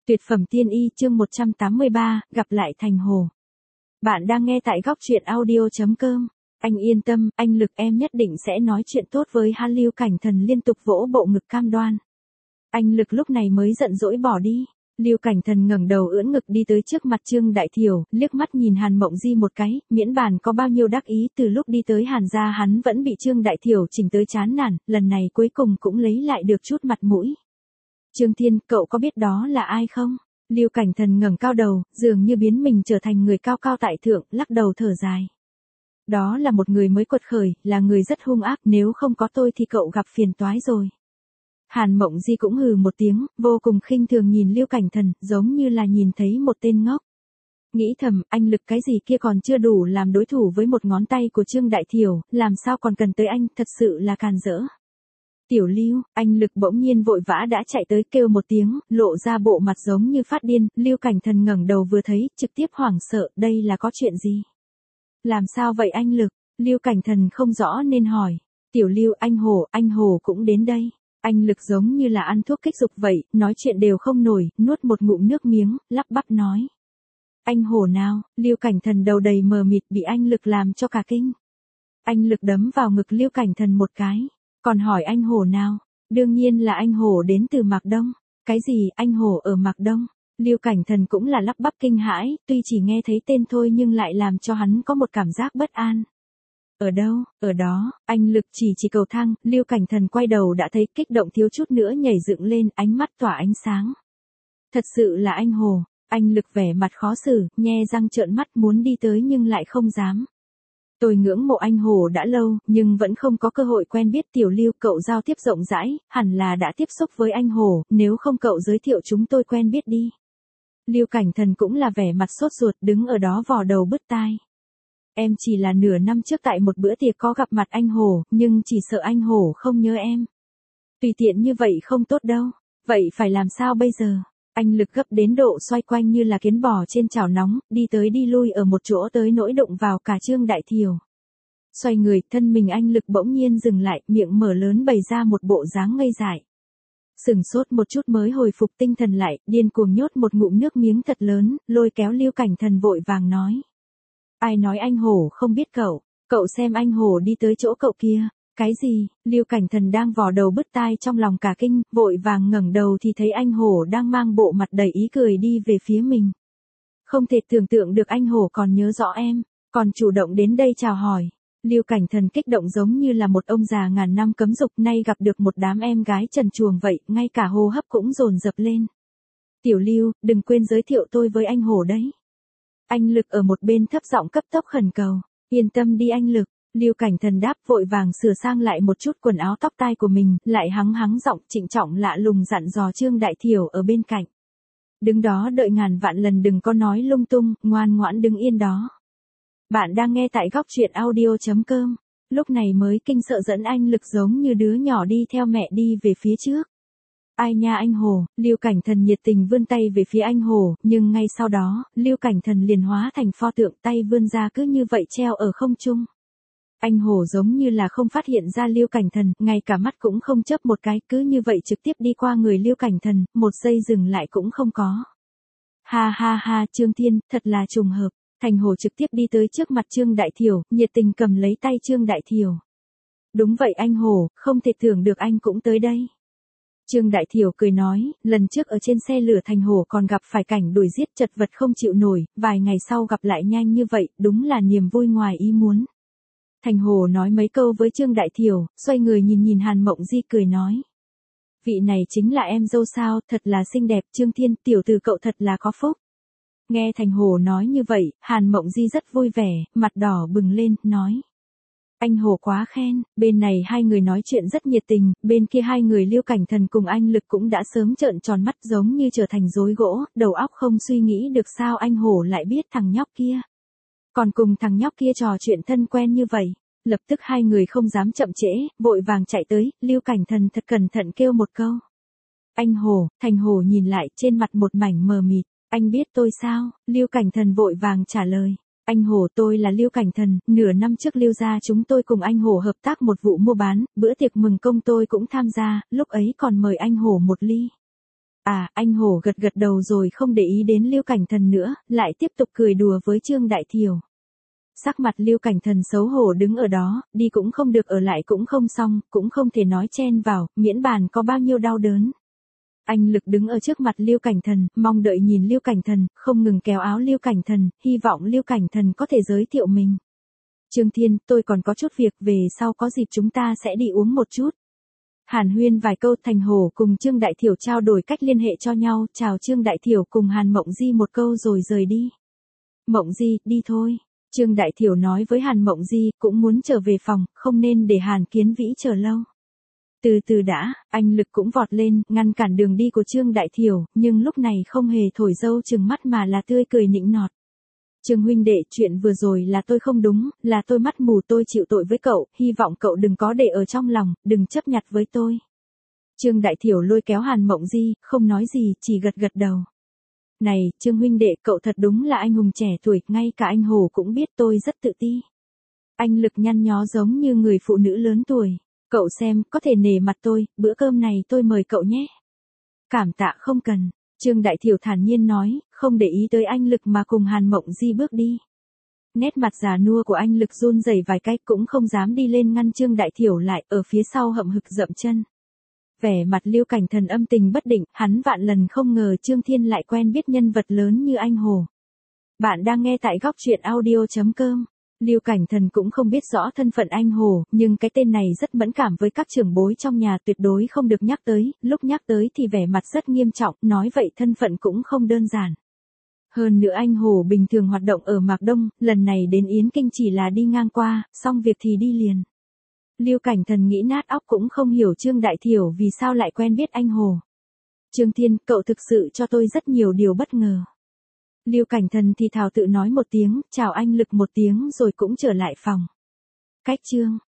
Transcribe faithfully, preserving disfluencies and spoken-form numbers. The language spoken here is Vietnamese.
Tuyệt phẩm tiên y chương một trăm tám mươi ba, gặp lại Thành Hồ. Bạn đang nghe tại góc truyện audio.com. Anh yên tâm, anh Lực em nhất định sẽ nói chuyện tốt với hắn. Lưu Cảnh Thần liên tục vỗ bộ ngực cam đoan. Anh Lực lúc này mới giận dỗi bỏ đi. Lưu Cảnh Thần ngẩng đầu ưỡn ngực đi tới trước mặt Trương Đại Thiểu, liếc mắt nhìn Hàn Mộng Di một cái, miễn bàn có bao nhiêu đắc ý, từ lúc đi tới Hàn gia hắn vẫn bị Trương Đại Thiểu chỉnh tới chán nản, lần này cuối cùng cũng lấy lại được chút mặt mũi. Trương Thiên, cậu có biết đó là ai không? Lưu Cảnh Thần ngẩng cao đầu, dường như biến mình trở thành người cao cao tại thượng, lắc đầu thở dài. Đó là một người mới quật khởi, là người rất hung ác, nếu không có tôi thì cậu gặp phiền toái rồi. Hàn Mộng Di cũng hừ một tiếng, vô cùng khinh thường nhìn Lưu Cảnh Thần, giống như là nhìn thấy một tên ngốc. Nghĩ thầm, anh Lực cái gì kia còn chưa đủ làm đối thủ với một ngón tay của Trương Đại Thiểu, làm sao còn cần tới anh, thật sự là càn rỡ. Tiểu Lưu, anh Lực bỗng nhiên vội vã đã chạy tới kêu một tiếng, lộ ra bộ mặt giống như phát điên, Lưu Cảnh Thần ngẩng đầu vừa thấy, trực tiếp hoảng sợ, đây là có chuyện gì? Làm sao vậy anh Lực? Lưu Cảnh Thần không rõ nên hỏi. Tiểu Lưu, anh Hồ, anh Hồ cũng đến đây. Anh Lực giống như là ăn thuốc kích dục vậy, nói chuyện đều không nổi, nuốt một ngụm nước miếng, lắp bắp nói. Anh Hồ nào? Lưu Cảnh Thần đầu đầy mờ mịt bị anh Lực làm cho cả kinh. Anh Lực đấm vào ngực Lưu Cảnh Thần một cái. Còn hỏi anh Hồ nào? Đương nhiên là anh Hồ đến từ Mạc Đông. Cái gì, anh Hồ ở Mạc Đông? Lưu Cảnh Thần cũng là lắp bắp kinh hãi, tuy chỉ nghe thấy tên thôi nhưng lại làm cho hắn có một cảm giác bất an. Ở đâu? Ở đó, anh Lực chỉ chỉ cầu thang, Lưu Cảnh Thần quay đầu đã thấy kích động thiếu chút nữa nhảy dựng lên, ánh mắt tỏa ánh sáng. Thật sự là anh Hồ, anh Lực vẻ mặt khó xử, nhe răng trợn mắt muốn đi tới nhưng lại không dám. Tôi ngưỡng mộ anh Hồ đã lâu, nhưng vẫn không có cơ hội quen biết. Tiểu Lưu, cậu giao tiếp rộng rãi, hẳn là đã tiếp xúc với anh Hồ, nếu không cậu giới thiệu chúng tôi quen biết đi. Lưu Cảnh Thần cũng là vẻ mặt sốt ruột, đứng ở đó vò đầu bứt tai. Em chỉ là nửa năm trước tại một bữa tiệc có gặp mặt anh Hồ, nhưng chỉ sợ anh Hồ không nhớ em. Tùy tiện như vậy không tốt đâu, vậy phải làm sao bây giờ? Anh Lực gấp đến độ xoay quanh như là kiến bò trên chảo nóng, đi tới đi lui ở một chỗ tới nỗi đụng vào cả Trương Đại Thiểu. Xoay người, thân mình anh Lực bỗng nhiên dừng lại, miệng mở lớn bày ra một bộ dáng ngây dại. Sừng sốt một chút mới hồi phục tinh thần lại, điên cuồng nhốt một ngụm nước miếng thật lớn, lôi kéo Lưu Cảnh Thần vội vàng nói. Ai nói anh Hồ không biết cậu, cậu xem anh Hồ đi tới chỗ cậu kia. Cái gì? Lưu Cảnh Thần đang vò đầu bứt tai trong lòng cả kinh, vội vàng ngẩng đầu thì thấy anh Hồ đang mang bộ mặt đầy ý cười đi về phía mình. Không thể tưởng tượng được anh Hồ còn nhớ rõ em, còn chủ động đến đây chào hỏi. Lưu Cảnh Thần kích động giống như là một ông già ngàn năm cấm dục, nay gặp được một đám em gái trần truồng vậy, ngay cả hô hấp cũng dồn dập lên. Tiểu Lưu, đừng quên giới thiệu tôi với anh Hồ đấy. Anh Lực ở một bên thấp giọng cấp tốc khẩn cầu. Yên tâm đi anh Lực. Lưu Cảnh Thần đáp, vội vàng sửa sang lại một chút quần áo tóc tai của mình, lại hắng hắng giọng trịnh trọng lạ lùng dặn dò Trương Đại Thiểu ở bên cạnh. Đứng đó đợi ngàn vạn lần đừng có nói lung tung, ngoan ngoãn đứng yên đó. Bạn đang nghe tại góc truyện audio.com. Lúc này mới kinh sợ dẫn anh Lực giống như đứa nhỏ đi theo mẹ đi về phía trước. Ai nha anh Hồ? Lưu Cảnh Thần nhiệt tình vươn tay về phía anh Hồ, nhưng ngay sau đó, Lưu Cảnh Thần liền hóa thành pho tượng, tay vươn ra cứ như vậy treo ở không trung. Anh Hồ giống như là không phát hiện ra Lưu Cảnh Thần, ngay cả mắt cũng không chớp một cái, cứ như vậy trực tiếp đi qua người Lưu Cảnh Thần, một giây dừng lại cũng không có. Ha ha ha, Trương Thiên, thật là trùng hợp. Thành Hồ trực tiếp đi tới trước mặt Trương Đại Thiểu, nhiệt tình cầm lấy tay Trương Đại Thiểu. Đúng vậy anh Hồ, không thể tưởng được anh cũng tới đây. Trương Đại Thiểu cười nói, lần trước ở trên xe lửa Thành Hồ còn gặp phải cảnh đuổi giết chật vật không chịu nổi, vài ngày sau gặp lại nhanh như vậy, đúng là niềm vui ngoài ý muốn. Thành Hồ nói mấy câu với Trương Đại Thiểu, xoay người nhìn nhìn Hàn Mộng Di cười nói. Vị này chính là em dâu sao, thật là xinh đẹp, Trương Thiên, tiểu tử cậu thật là có phúc. Nghe Thành Hồ nói như vậy, Hàn Mộng Di rất vui vẻ, mặt đỏ bừng lên, nói. Anh Hồ quá khen, bên này hai người nói chuyện rất nhiệt tình, bên kia hai người Lưu Cảnh Thần cùng anh Lực cũng đã sớm trợn tròn mắt giống như trở thành rối gỗ, đầu óc không suy nghĩ được sao anh Hồ lại biết thằng nhóc kia. Còn cùng thằng nhóc kia trò chuyện thân quen như vậy, lập tức hai người không dám chậm trễ, vội vàng chạy tới, Lưu Cảnh Thần thật cẩn thận kêu một câu. Anh Hồ, Thành Hồ nhìn lại trên mặt một mảnh mờ mịt, anh biết tôi sao? Lưu Cảnh Thần vội vàng trả lời. Anh Hồ, tôi là Lưu Cảnh Thần, nửa năm trước Lưu gia chúng tôi cùng anh Hồ hợp tác một vụ mua bán, bữa tiệc mừng công tôi cũng tham gia, lúc ấy còn mời anh Hồ một ly. À, anh Hổ gật gật đầu rồi không để ý đến Lưu Cảnh Thần nữa, lại tiếp tục cười đùa với Trương Đại Thiểu. Sắc mặt Lưu Cảnh Thần xấu hổ đứng ở đó, đi cũng không được ở lại cũng không xong, cũng không thể nói chen vào, miễn bàn có bao nhiêu đau đớn. Anh Lực đứng ở trước mặt Lưu Cảnh Thần, mong đợi nhìn Lưu Cảnh Thần, không ngừng kéo áo Lưu Cảnh Thần, hy vọng Lưu Cảnh Thần có thể giới thiệu mình. Trương Thiên, tôi còn có chút việc, về sau có dịp chúng ta sẽ đi uống một chút. Hàn huyên vài câu, Thành Hổ cùng Trương Đại Thiểu trao đổi cách liên hệ cho nhau, chào Trương Đại Thiểu cùng Hàn Mộng Di một câu rồi rời đi. Mộng Di, đi thôi. Trương Đại Thiểu nói với Hàn Mộng Di, cũng muốn trở về phòng, không nên để Hàn Kiến Vĩ chờ lâu. Từ từ đã, anh Lực cũng vọt lên, ngăn cản đường đi của Trương Đại Thiểu, nhưng lúc này không hề thổi dâu trừng mắt mà là tươi cười nịnh nọt. Trương huynh đệ, chuyện vừa rồi là tôi không đúng, là tôi mắt mù, tôi chịu tội với cậu, hy vọng cậu đừng có để ở trong lòng, đừng chấp nhặt với tôi. Trương Đại Thiểu lôi kéo Hàn Mộng Di, không nói gì, chỉ gật gật đầu. Này, Trương huynh đệ, cậu thật đúng là anh hùng trẻ tuổi, ngay cả anh Hồ cũng biết tôi rất tự ti. Anh Lực nhăn nhó giống như người phụ nữ lớn tuổi. Cậu xem, có thể nể mặt tôi, bữa cơm này tôi mời cậu nhé. Cảm tạ không cần. Trương Đại Thiểu thản nhiên nói, không để ý tới anh Lực mà cùng Hàn Mộng Di bước đi. Nét mặt già nua của anh Lực run rẩy vài cái, cũng không dám đi lên ngăn Trương Đại Thiểu lại, ở phía sau hậm hực dậm chân. Vẻ mặt Lưu Cảnh Thần âm tình bất định, hắn vạn lần không ngờ Trương Thiên lại quen biết nhân vật lớn như anh Hồ. Bạn đang nghe tại góc truyện audio chấm com. Lưu Cảnh Thần cũng không biết rõ thân phận anh Hồ, nhưng cái tên này rất mẫn cảm với các trưởng bối trong nhà, tuyệt đối không được nhắc tới, lúc nhắc tới thì vẻ mặt rất nghiêm trọng, nói vậy thân phận cũng không đơn giản. Hơn nữa anh Hồ bình thường hoạt động ở Mạc Đông, lần này đến Yến Kinh chỉ là đi ngang qua, xong việc thì đi liền. Lưu Cảnh Thần nghĩ nát óc cũng không hiểu Trương Đại Thiểu vì sao lại quen biết anh Hồ. Trương Thiên, cậu thực sự cho tôi rất nhiều điều bất ngờ. Lưu Cảnh Thần thì thào tự nói một tiếng, chào anh Lực một tiếng rồi cũng trở lại phòng. Cách chương